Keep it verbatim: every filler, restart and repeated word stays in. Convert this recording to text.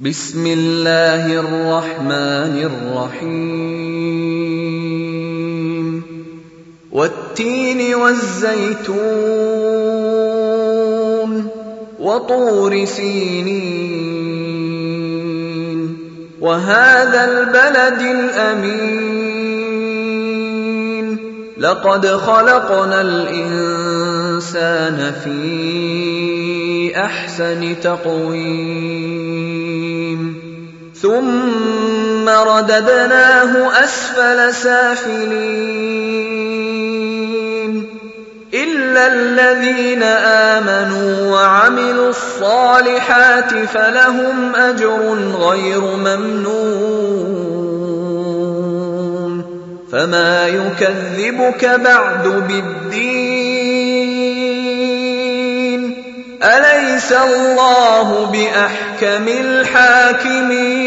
بسم الله الرحمن الرحيم والتين والزيتون وطور سينين وهذا البلد الأمين لقد خلقنا الإنسان في أحسن تقويم ثم رددناه أسفل سافلين إلا الذين آمنوا وعملوا الصالحات فلهم أجر غير ممنون فما يكذبك بعد بالدين أليس الله بأحكم الحاكمين